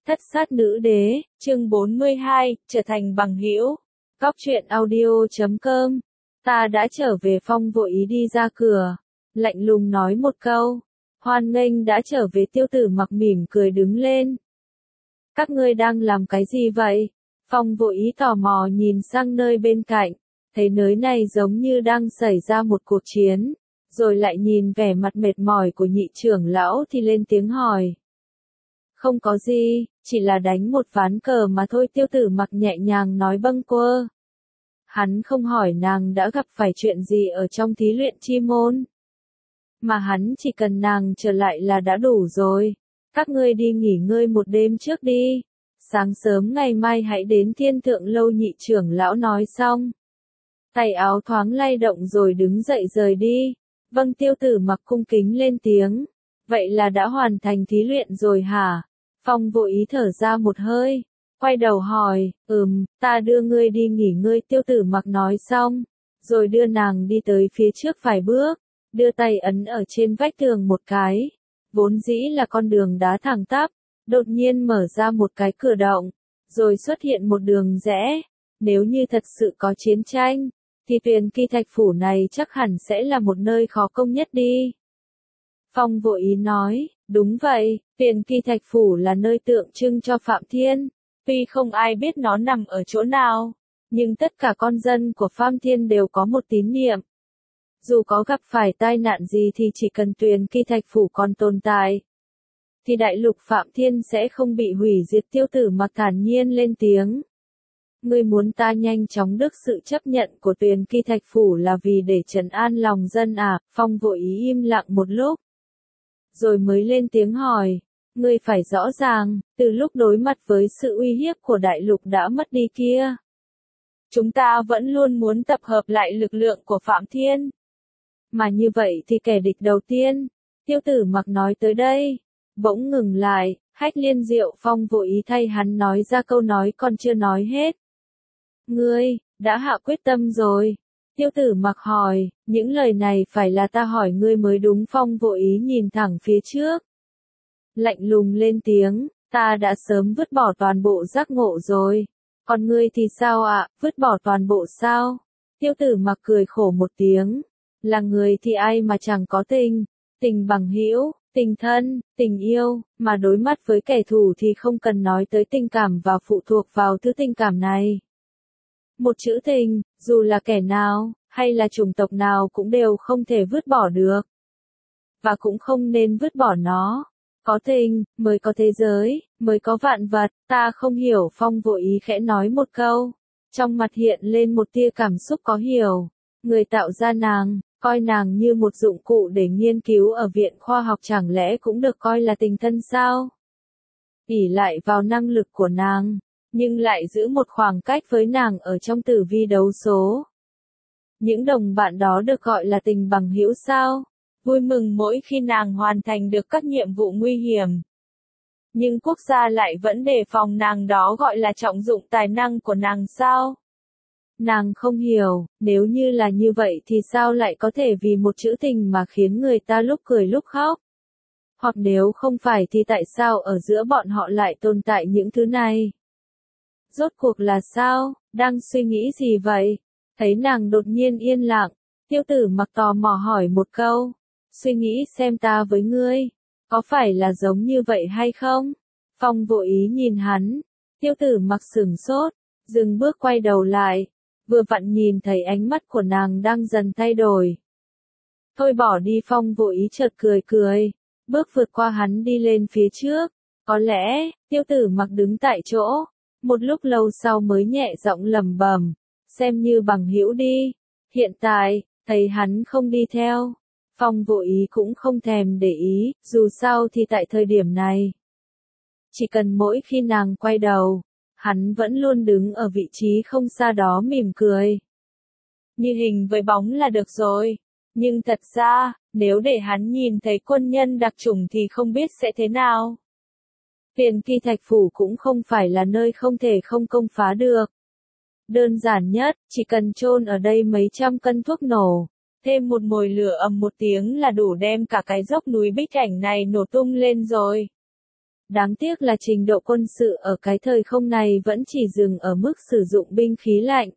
Thất sát nữ đế, chương 42, trở thành bằng hữu. Góc truyện audio.com. Ta đã trở về. Phong vội ý đi ra cửa, lạnh lùng nói một câu. Hoan nghênh đã trở về. Tiêu Tử Mặc mỉm cười đứng lên. Các ngươi đang làm cái gì vậy? Phong vội ý tò mò nhìn sang nơi bên cạnh, thấy nơi này giống như đang xảy ra một cuộc chiến, rồi lại nhìn vẻ mặt mệt mỏi của nhị trưởng lão thì lên tiếng hỏi. Không có gì, chỉ là đánh một ván cờ mà thôi. Tiêu Tử Mặc nhẹ nhàng nói bâng quơ. Hắn không hỏi nàng đã gặp phải chuyện gì ở trong thí luyện chi môn, mà hắn chỉ cần nàng trở lại là đã đủ rồi. Các ngươi đi nghỉ ngơi một đêm trước đi, sáng sớm ngày mai hãy đến Thiên Thượng Lâu. Nhị trưởng lão nói xong, tay áo thoáng lay động rồi đứng dậy rời đi. Vâng. Tiêu Tử Mặc cung kính lên tiếng. Vậy là đã hoàn thành thí luyện rồi hả? Phong vội ý thở ra một hơi, quay đầu hỏi. Ta đưa ngươi đi nghỉ ngơi. Tiêu Tử Mặc nói xong, rồi đưa nàng đi tới phía trước vài bước, đưa tay ấn ở trên vách tường một cái. Vốn dĩ là con đường đá thẳng tắp, đột nhiên mở ra một cái cửa động, rồi xuất hiện một đường rẽ. Nếu như thật sự có chiến tranh, thì Tuyền Kỳ Thạch Phủ này chắc hẳn sẽ là một nơi khó công nhất đi. Phong vội ý nói, đúng vậy, Tuyền Kỳ Thạch Phủ là nơi tượng trưng cho Phạm Thiên. Tuy không ai biết nó nằm ở chỗ nào, nhưng tất cả con dân của Phạm Thiên đều có một tín niệm. Dù có gặp phải tai nạn gì thì chỉ cần Tuyền Kỳ Thạch Phủ còn tồn tại, thì đại lục Phạm Thiên sẽ không bị hủy diệt. Tiêu Tử Mặc thản nhiên lên tiếng. Ngươi muốn ta nhanh chóng được sự chấp nhận của Tuyền Kỳ Thạch Phủ là vì để trấn an lòng dân à? Phong vội ý im lặng một lúc, rồi mới lên tiếng hỏi. Ngươi phải rõ ràng, từ lúc đối mặt với sự uy hiếp của đại lục đã mất đi kia, chúng ta vẫn luôn muốn tập hợp lại lực lượng của Phạm Thiên. Mà như vậy thì kẻ địch đầu tiên, Tiêu Tử Mặc nói tới đây, bỗng ngừng lại. Hách Liên Diệu. Phong vội ý thay hắn nói ra câu nói còn chưa nói hết. Ngươi đã hạ quyết tâm rồi? Tiêu Tử Mặc hỏi. Những lời này phải là ta hỏi ngươi mới đúng. Phong vội ý nhìn thẳng phía trước, lạnh lùng lên tiếng. Ta đã sớm vứt bỏ toàn bộ giác ngộ rồi. Còn ngươi thì sao ạ? Vứt bỏ toàn bộ sao? Tiêu Tử Mặc cười khổ một tiếng. Là người thì ai mà chẳng có tình bằng hữu, tình thân, tình yêu, mà đối mặt với kẻ thù thì không cần nói tới tình cảm và phụ thuộc vào thứ tình cảm này. Một chữ tình, dù là kẻ nào, hay là chủng tộc nào cũng đều không thể vứt bỏ được. Và cũng không nên vứt bỏ nó. Có tình, mới có thế giới, mới có vạn vật. Ta không hiểu. Phong vội ý khẽ nói một câu, trong mặt hiện lên một tia cảm xúc có hiểu. Người tạo ra nàng, coi nàng như một dụng cụ để nghiên cứu ở viện khoa học chẳng lẽ cũng được coi là tình thân sao? Ỷ lại vào năng lực của nàng, nhưng lại giữ một khoảng cách với nàng ở trong tử vi đấu số. Những đồng bạn đó được gọi là tình bằng hữu sao? Vui mừng mỗi khi nàng hoàn thành được các nhiệm vụ nguy hiểm. Nhưng quốc gia lại vẫn đề phòng nàng, đó gọi là trọng dụng tài năng của nàng sao? Nàng không hiểu, nếu như là như vậy thì sao lại có thể vì một chữ tình mà khiến người ta lúc cười lúc khóc? Hoặc nếu không phải thì tại sao ở giữa bọn họ lại tồn tại những thứ này? Rốt cuộc là sao? Đang suy nghĩ gì vậy? Thấy nàng đột nhiên yên lặng, Tiêu Tử Mặc tò mò hỏi một câu. Suy nghĩ xem ta với ngươi, có phải là giống như vậy hay không? Phong vội ý nhìn hắn. Tiêu Tử Mặc sửng sốt, dừng bước quay đầu lại. Vừa vặn nhìn thấy ánh mắt của nàng đang dần thay đổi. Thôi bỏ đi. Phong vội ý chợt cười cười, bước vượt qua hắn đi lên phía trước. Có lẽ, Tiêu Tử Mặc đứng tại chỗ, một lúc lâu sau mới nhẹ giọng lẩm bẩm, xem như bằng hữu đi. Hiện tại, thấy hắn không đi theo, Phong vội ý cũng không thèm để ý, dù sao thì tại thời điểm này, chỉ cần mỗi khi nàng quay đầu, hắn vẫn luôn đứng ở vị trí không xa đó mỉm cười. Như hình với bóng là được rồi. Nhưng thật ra, nếu để hắn nhìn thấy quân nhân đặc chủng thì không biết sẽ thế nào. Tuyền Kỳ Thạch Phủ cũng không phải là nơi không thể không công phá được. Đơn giản nhất, chỉ cần chôn ở đây mấy trăm cân thuốc nổ, thêm một mồi lửa ầm một tiếng là đủ đem cả cái dốc núi Bích Cảnh này nổ tung lên rồi. Đáng tiếc là trình độ quân sự ở cái thời không này vẫn chỉ dừng ở mức sử dụng binh khí lạnh.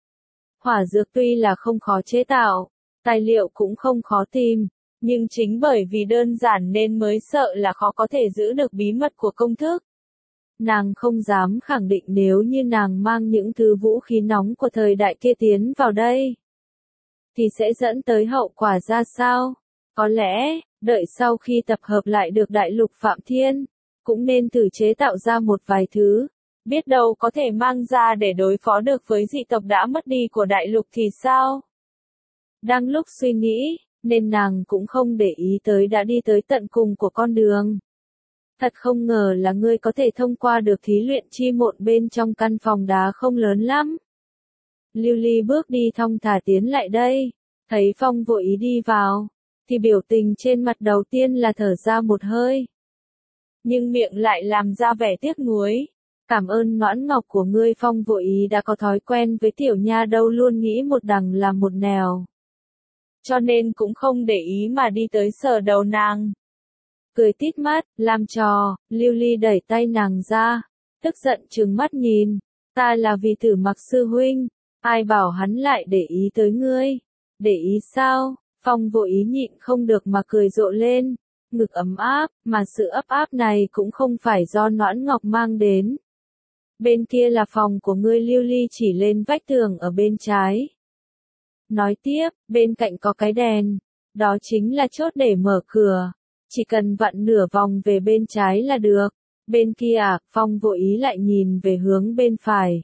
Hỏa dược tuy là không khó chế tạo, tài liệu cũng không khó tìm, nhưng chính bởi vì đơn giản nên mới sợ là khó có thể giữ được bí mật của công thức. Nàng không dám khẳng định nếu như nàng mang những thứ vũ khí nóng của thời đại kia tiến vào đây, thì sẽ dẫn tới hậu quả ra sao. Có lẽ, đợi sau khi tập hợp lại được đại lục Phạm Thiên, cũng nên thử chế tạo ra một vài thứ, biết đâu có thể mang ra để đối phó được với dị tộc đã mất đi của đại lục thì sao? Đang lúc suy nghĩ, nên nàng cũng không để ý tới đã đi tới tận cùng của con đường. Thật không ngờ là ngươi có thể thông qua được thí luyện chi mộn bên trong căn phòng đá không lớn lắm. Lưu Ly bước đi thong thả tiến lại đây, thấy Phong vội ý đi vào, thì biểu tình trên mặt đầu tiên là thở ra một hơi. Nhưng miệng lại làm ra vẻ tiếc nuối. Cảm ơn nõn ngọc của ngươi. Phong vội ý đã có thói quen với tiểu nha đâu luôn nghĩ một đằng làm một nẻo. Cho nên cũng không để ý mà đi tới sờ đầu nàng. Cười tít mắt, làm trò, Lưu Ly đẩy tay nàng ra, tức giận trừng mắt nhìn, ta là vì Tử Mặc sư huynh, ai bảo hắn lại để ý tới ngươi, để ý sao? Phong vội ý nhịn không được mà cười rộ lên, ngực ấm áp, mà sự ấp áp này cũng không phải do nõn ngọc mang đến. Bên kia là phòng của ngươi. Lưu Ly chỉ lên vách tường ở bên trái. Nói tiếp, bên cạnh có cái đèn, đó chính là chốt để mở cửa. Chỉ cần vặn nửa vòng về bên trái là được. Bên kia Phong vội ý lại nhìn về hướng bên phải.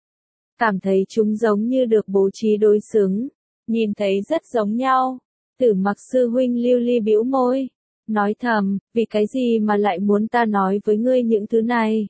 Cảm thấy chúng giống như được bố trí đối xứng. Nhìn thấy rất giống nhau. Tử Mặc sư huynh. Lưu Ly bĩu môi, nói thầm, vì cái gì mà lại muốn ta nói với ngươi những thứ này?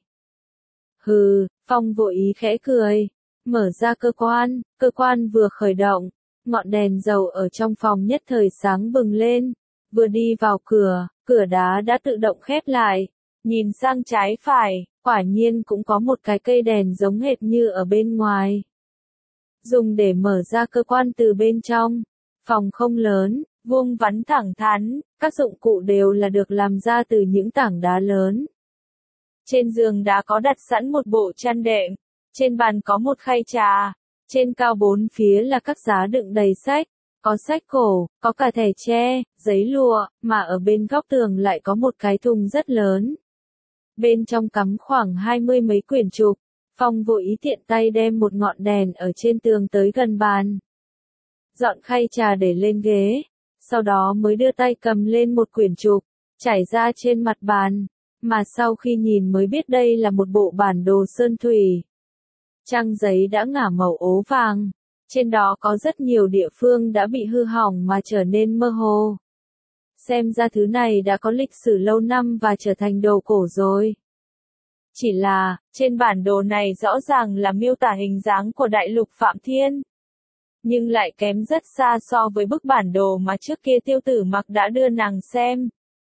Hừ, Phong vội ý khẽ cười, mở ra cơ quan vừa khởi động, ngọn đèn dầu ở trong phòng nhất thời sáng bừng lên, vừa đi vào cửa đá đã tự động khép lại, nhìn sang trái phải, quả nhiên cũng có một cái cây đèn giống hệt như ở bên ngoài. Dùng để mở ra cơ quan từ bên trong, phòng không lớn, vuông vắn thẳng thắn, các dụng cụ đều là được làm ra từ những tảng đá lớn. Trên giường đã có đặt sẵn một bộ chăn đệm, trên bàn có một khay trà, trên cao bốn phía là các giá đựng đầy sách, có sách cổ, có cả thẻ tre, giấy lụa, mà ở bên góc tường lại có một cái thùng rất lớn. Bên trong cắm khoảng 20 mấy quyển trục. Phong vội ý tiện tay đem một ngọn đèn ở trên tường tới gần bàn. Dọn khay trà để lên ghế, sau đó mới đưa tay cầm lên một quyển trục, trải ra trên mặt bàn, mà sau khi nhìn mới biết đây là một bộ bản đồ sơn thủy. Trang giấy đã ngả màu ố vàng, trên đó có rất nhiều địa phương đã bị hư hỏng mà trở nên mơ hồ. Xem ra thứ này đã có lịch sử lâu năm và trở thành đồ cổ rồi. Chỉ là, trên bản đồ này rõ ràng là miêu tả hình dáng của đại lục Phạm Thiên. Nhưng lại kém rất xa so với bức bản đồ mà trước kia Tiêu Tử Mặc đã đưa nàng xem.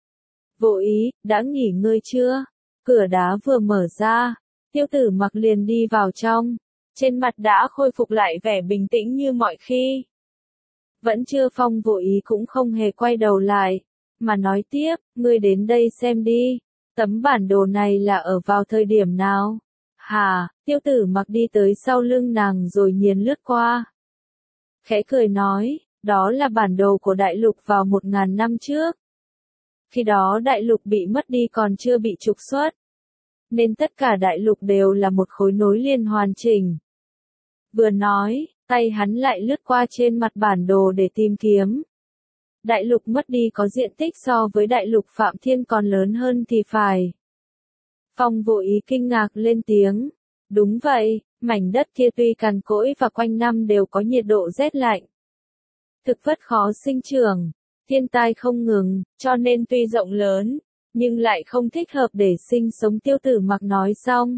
Vô ý, đã nghỉ ngơi chưa? Cửa đá vừa mở ra, Tiêu Tử Mặc liền đi vào trong. Trên mặt đã khôi phục lại vẻ bình tĩnh như mọi khi. Vẫn chưa. Phong vội ý cũng không hề quay đầu lại, mà nói tiếp, ngươi đến đây xem đi. Tấm bản đồ này là ở vào thời điểm nào? Hà, Tiêu Tử Mặc đi tới sau lưng nàng rồi nhìn lướt qua. Khẽ cười nói, đó là bản đồ của đại lục vào 1000 năm trước. Khi đó đại lục bị mất đi còn chưa bị trục xuất. Nên tất cả đại lục đều là một khối nối liền hoàn chỉnh. Vừa nói, tay hắn lại lướt qua trên mặt bản đồ để tìm kiếm. Đại lục mất đi có diện tích so với đại lục Phạm Thiên còn lớn hơn thì phải. Phong vội ý kinh ngạc lên tiếng. Đúng vậy, mảnh đất kia tuy cằn cỗi và quanh năm đều có nhiệt độ rét lạnh. Thực vật khó sinh trưởng, thiên tai không ngừng, cho nên tuy rộng lớn, nhưng lại không thích hợp để sinh sống. Tiêu Tử Mặc nói xong,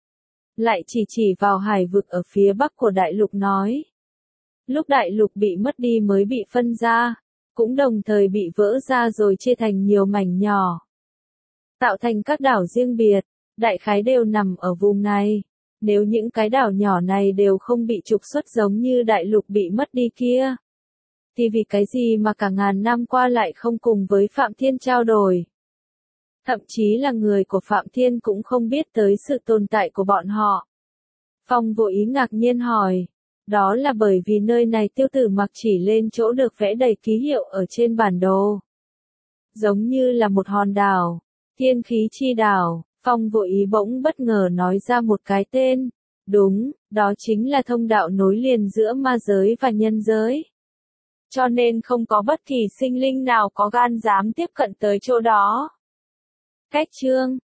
lại chỉ vào hải vực ở phía bắc của đại lục nói. Lúc đại lục bị mất đi mới bị phân ra, cũng đồng thời bị vỡ ra rồi chia thành nhiều mảnh nhỏ, tạo thành các đảo riêng biệt, đại khái đều nằm ở vùng này. Nếu những cái đảo nhỏ này đều không bị trục xuất giống như đại lục bị mất đi kia, thì vì cái gì mà cả ngàn năm qua lại không cùng với Phạm Thiên trao đổi? Thậm chí là người của Phạm Thiên cũng không biết tới sự tồn tại của bọn họ. Phong Vô Ý ngạc nhiên hỏi. Đó là bởi vì nơi này Tiêu Tử Mặc chỉ lên chỗ được vẽ đầy ký hiệu ở trên bản đồ. Giống như là một hòn đảo. Thiên Khí Chi Đảo. Phong Vô Ý bỗng bất ngờ nói ra một cái tên. Đúng, đó chính là thông đạo nối liền giữa ma giới và nhân giới. Cho nên không có bất kỳ sinh linh nào có gan dám tiếp cận tới chỗ đó. Cách chương